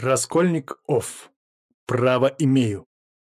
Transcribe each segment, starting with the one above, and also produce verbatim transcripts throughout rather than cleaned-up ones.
Раскольник Офф. Право имею.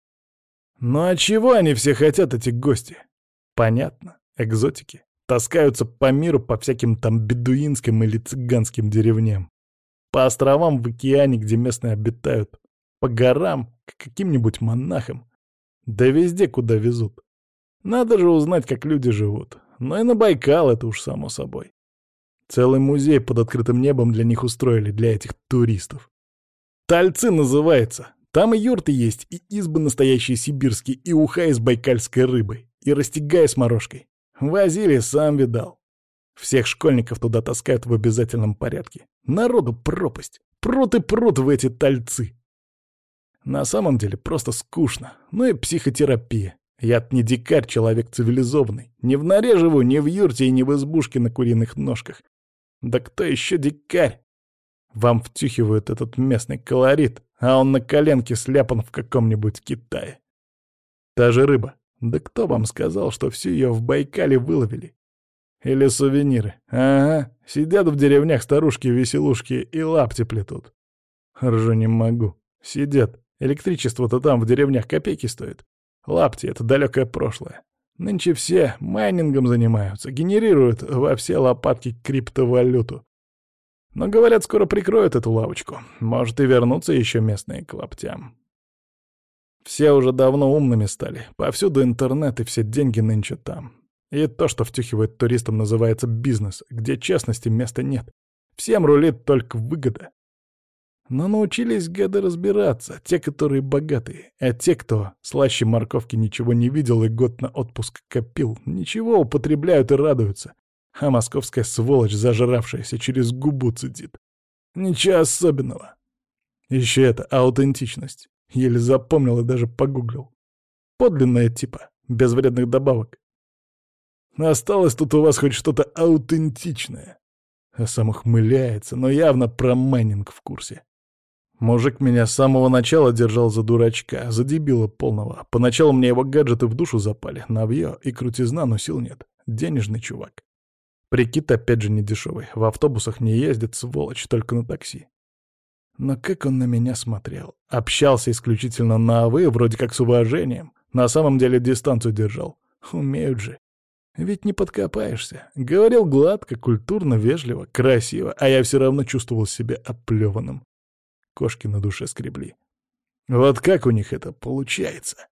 Ну а чего они все хотят, эти гости? Понятно, экзотики. Таскаются по миру по всяким там бедуинским или цыганским деревням. По островам в океане, где местные обитают. По горам, к каким-нибудь монахам. Да везде, куда везут. Надо же узнать, как люди живут. Но и на Байкал это уж само собой. Целый музей под открытым небом для них устроили, для этих туристов. Тальцы называется. Там и юрты есть, и избы настоящие сибирские, и уха с байкальской рыбой, и растягай с морожкой. Возили, сам видал. Всех школьников туда таскают в обязательном порядке. Народу пропасть. Прут и прут в эти тальцы. На самом деле просто скучно. Ну и психотерапия. Я-то не дикарь, человек цивилизованный. Не в норе живу, не в юрте и не в избушке на куриных ножках. Да кто еще дикарь? Вам втюхивают этот местный колорит, а он на коленке сляпан в каком-нибудь Китае. Та же рыба. Да кто вам сказал, что всю ее в Байкале выловили? Или сувениры? Ага, сидят в деревнях старушки-веселушки и лапти плетут. Ржу не могу. Сидят. Электричество-то там в деревнях копейки стоит. Лапти — это далекое прошлое. Нынче все майнингом занимаются, генерируют во все лопатки криптовалюту. Но, говорят, скоро прикроют эту лавочку. Может, и вернутся еще местные к лаптям. Все уже давно умными стали. Повсюду интернет, и все деньги нынче там. И то, что втюхивает туристам, называется бизнес, где честности места нет. Всем рулит только выгода. Но научились гады разбираться, те, которые богатые, а те, кто слаще морковки ничего не видел и год на отпуск копил, ничего употребляют и радуются. А московская сволочь, зажравшаяся, через губу цедит. Ничего особенного. Еще это аутентичность. Еле запомнил и даже погуглил. Подлинная типа, без вредных добавок. Осталось тут у вас хоть что-то аутентичное. А сам ухмыляется, но явно про майнинг в курсе. Мужик меня с самого начала держал за дурачка, за дебила полного. Поначалу мне его гаджеты в душу запали, навье и крутизна, но сил нет. Денежный чувак. Прикид опять же не дешевый. В автобусах не ездит, сволочь, только на такси. Но как он на меня смотрел. Общался исключительно на «вы», вроде как с уважением. На самом деле дистанцию держал. Умеют же. Ведь не подкопаешься. Говорил гладко, культурно, вежливо, красиво, а я все равно чувствовал себя оплеванным. Кошки на душе скребли. Вот как у них это получается?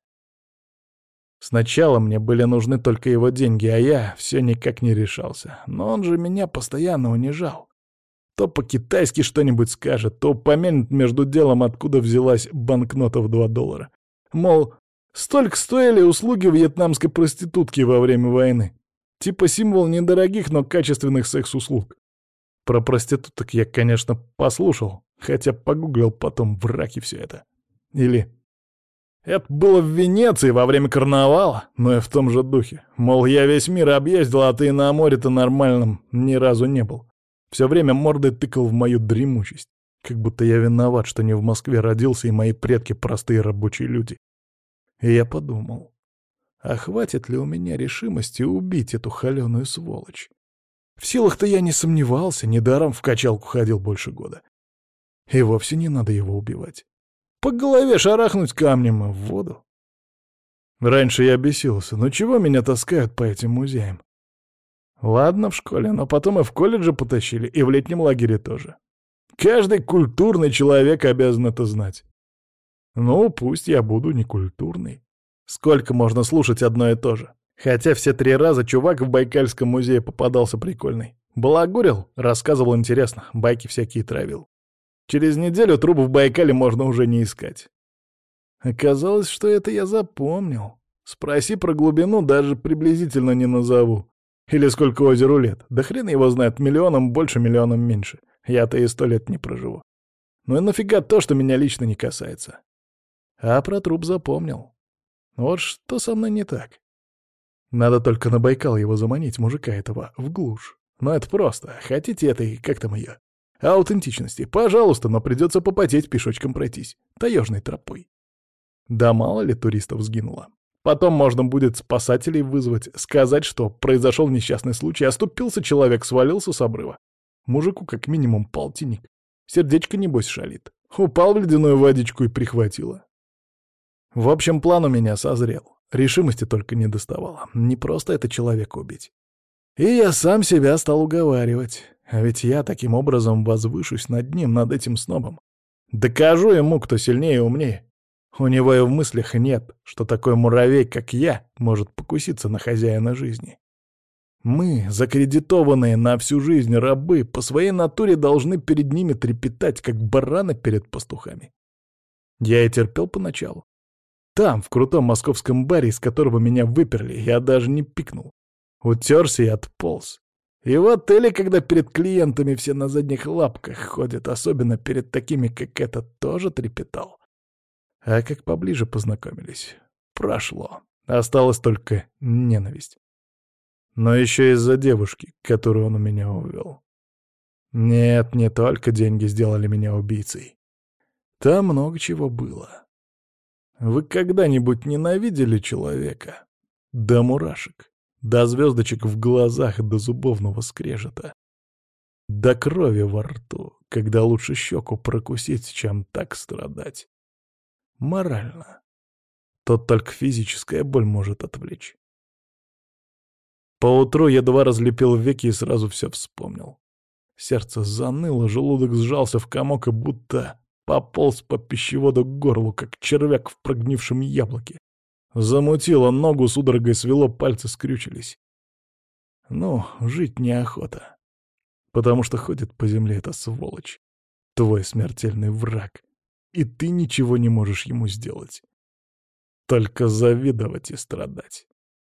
Сначала мне были нужны только его деньги, а я все никак не решался. Но он же меня постоянно унижал. То по-китайски что-нибудь скажет, то упомянет между делом, откуда взялась банкнота в два доллара. Мол, столько стоили услуги вьетнамской проститутки во время войны. Типа символ недорогих, но качественных секс-услуг. Про проституток я, конечно, послушал, хотя погуглил потом в раке все это. Или... Это было в Венеции во время карнавала, но и в том же духе. Мол, я весь мир объездил, а ты на море-то нормальном ни разу не был. Все время мордой тыкал в мою дремучесть. Как будто я виноват, что не в Москве родился, и мои предки простые рабочие люди. И я подумал, а хватит ли у меня решимости убить эту холеную сволочь? В силах-то я не сомневался, недаром в качалку ходил больше года. И вовсе не надо его убивать. По голове шарахнуть камнем и в воду. Раньше я бесился, но чего меня таскают по этим музеям? Ладно, в школе, но потом и в колледже потащили, и в летнем лагере тоже. Каждый культурный человек обязан это знать. Ну, пусть я буду некультурный. Сколько можно слушать одно и то же? Хотя все три раза чувак в Байкальском музее попадался прикольный. Балагурил, рассказывал интересно, байки всякие травил. Через неделю труп в Байкале можно уже не искать. Оказалось, что это я запомнил. Спроси про глубину, даже приблизительно не назову. Или сколько озеру лет. Да хрен его знает, миллионом больше, миллионом меньше. Я-то и сто лет не проживу. Ну и нафига то, что меня лично не касается. А про труп запомнил. Вот что со мной не так. Надо только на Байкал его заманить, мужика этого, в глушь. Но это просто. Хотите этой, как там ее, аутентичности? Пожалуйста, но придется попотеть, пешочком пройтись. Таежной тропой. Да мало ли туристов сгинуло. Потом можно будет спасателей вызвать, сказать, что произошел несчастный случай, оступился человек, свалился с обрыва. Мужику как минимум полтинник. Сердечко, небось, шалит. Упал в ледяную водичку и прихватило. В общем, план у меня созрел. Решимости только не доставало. Не просто это человека убить. И я сам себя стал уговаривать. А ведь я таким образом возвышусь над ним, над этим снобом. Докажу ему, кто сильнее и умнее. У него и в мыслях нет, что такой муравей, как я, может покуситься на хозяина жизни. Мы, закредитованные на всю жизнь рабы, по своей натуре должны перед ними трепетать, как бараны перед пастухами. Я и терпел поначалу. Там, в крутом московском баре, из которого меня выперли, я даже не пикнул. Утерся и отполз. И в отеле, когда перед клиентами все на задних лапках ходят, особенно перед такими, как этот, тоже трепетал. А как поближе познакомились, прошло. Осталась только ненависть. Но еще из-за девушки, которую он у меня увел. Нет, не только деньги сделали меня убийцей. Там много чего было. Вы когда-нибудь ненавидели человека? До мурашек, до звездочек в глазах, до зубовного скрежета. До крови во рту, когда лучше щеку прокусить, чем так страдать. Морально. Тот только физическая боль может отвлечь. Поутру едва разлепил веки и сразу все вспомнил. Сердце заныло, желудок сжался в комок и будто пополз по пищеводу к горлу, как червяк в прогнившем яблоке. Замутило, ногу судорогой свело, пальцы скрючились. Ну, жить неохота. Потому что ходит по земле эта сволочь. Твой смертельный враг. И ты ничего не можешь ему сделать. Только завидовать и страдать.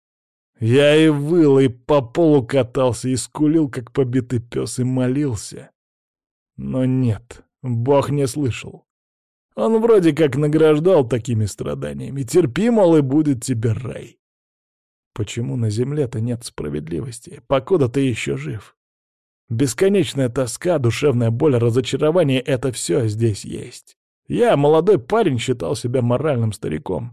Я и выл, и по полу катался, и скулил, как побитый пес, и молился. Но нет, Бог не слышал. Он вроде как награждал такими страданиями. Терпи, мол, и будет тебе рай. Почему на земле-то нет справедливости, покуда ты еще жив? Бесконечная тоска, душевная боль, разочарование — это все здесь есть. Я, молодой парень, считал себя моральным стариком.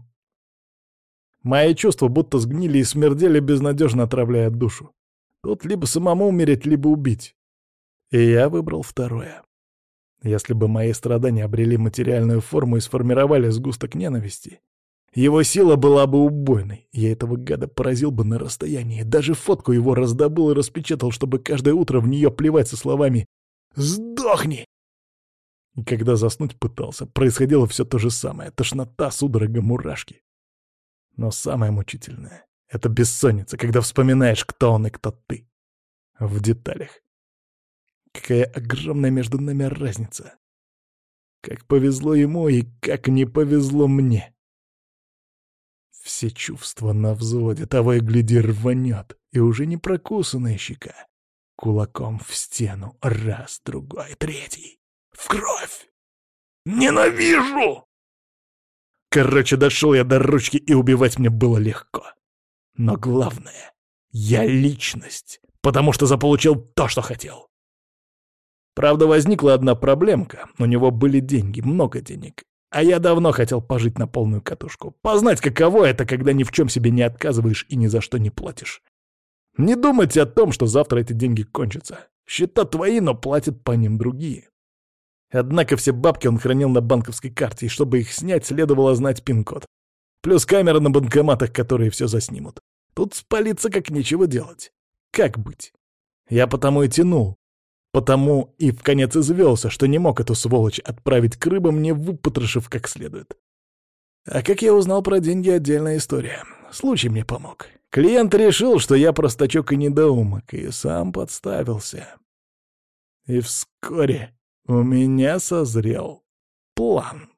Мои чувства будто сгнили и смердели, безнадежно отравляя душу. Тут либо самому умереть, либо убить. И я выбрал второе. Если бы мои страдания обрели материальную форму и сформировали сгусток ненависти, его сила была бы убойной. Я этого гада поразил бы на расстоянии. Даже фотку его раздобыл и распечатал, чтобы каждое утро в нее плевать со словами «Сдохни!». И когда заснуть пытался, происходило все то же самое. Тошнота, судорога, мурашки. Но самое мучительное — это бессонница, когда вспоминаешь, кто он и кто ты. В деталях. Какая огромная между нами разница. Как повезло ему и как не повезло мне. Все чувства на взводе, того и гляди рванет, и уже не прокусанная щека. Кулаком в стену, раз, другой, третий. В кровь! Ненавижу! Короче, дошел я до ручки, и убивать мне было легко. Но главное, я личность, потому что заполучил то, что хотел. Правда, возникла одна проблемка. У него были деньги, много денег. А я давно хотел пожить на полную катушку. Познать, каково это, когда ни в чем себе не отказываешь и ни за что не платишь. Не думайте о том, что завтра эти деньги кончатся. Счета твои, но платят по ним другие. Однако все бабки он хранил на банковской карте, и чтобы их снять, следовало знать пин-код. Плюс камеры на банкоматах, которые все заснимут. Тут спалиться как нечего делать. Как быть? Я потому и тянул. Потому и вконец извелся, что не мог эту сволочь отправить к рыбам, не выпотрошив как следует. А как я узнал про деньги — отдельная история. Случай мне помог. Клиент решил, что я простачок и недоумок, и сам подставился. И вскоре у меня созрел план.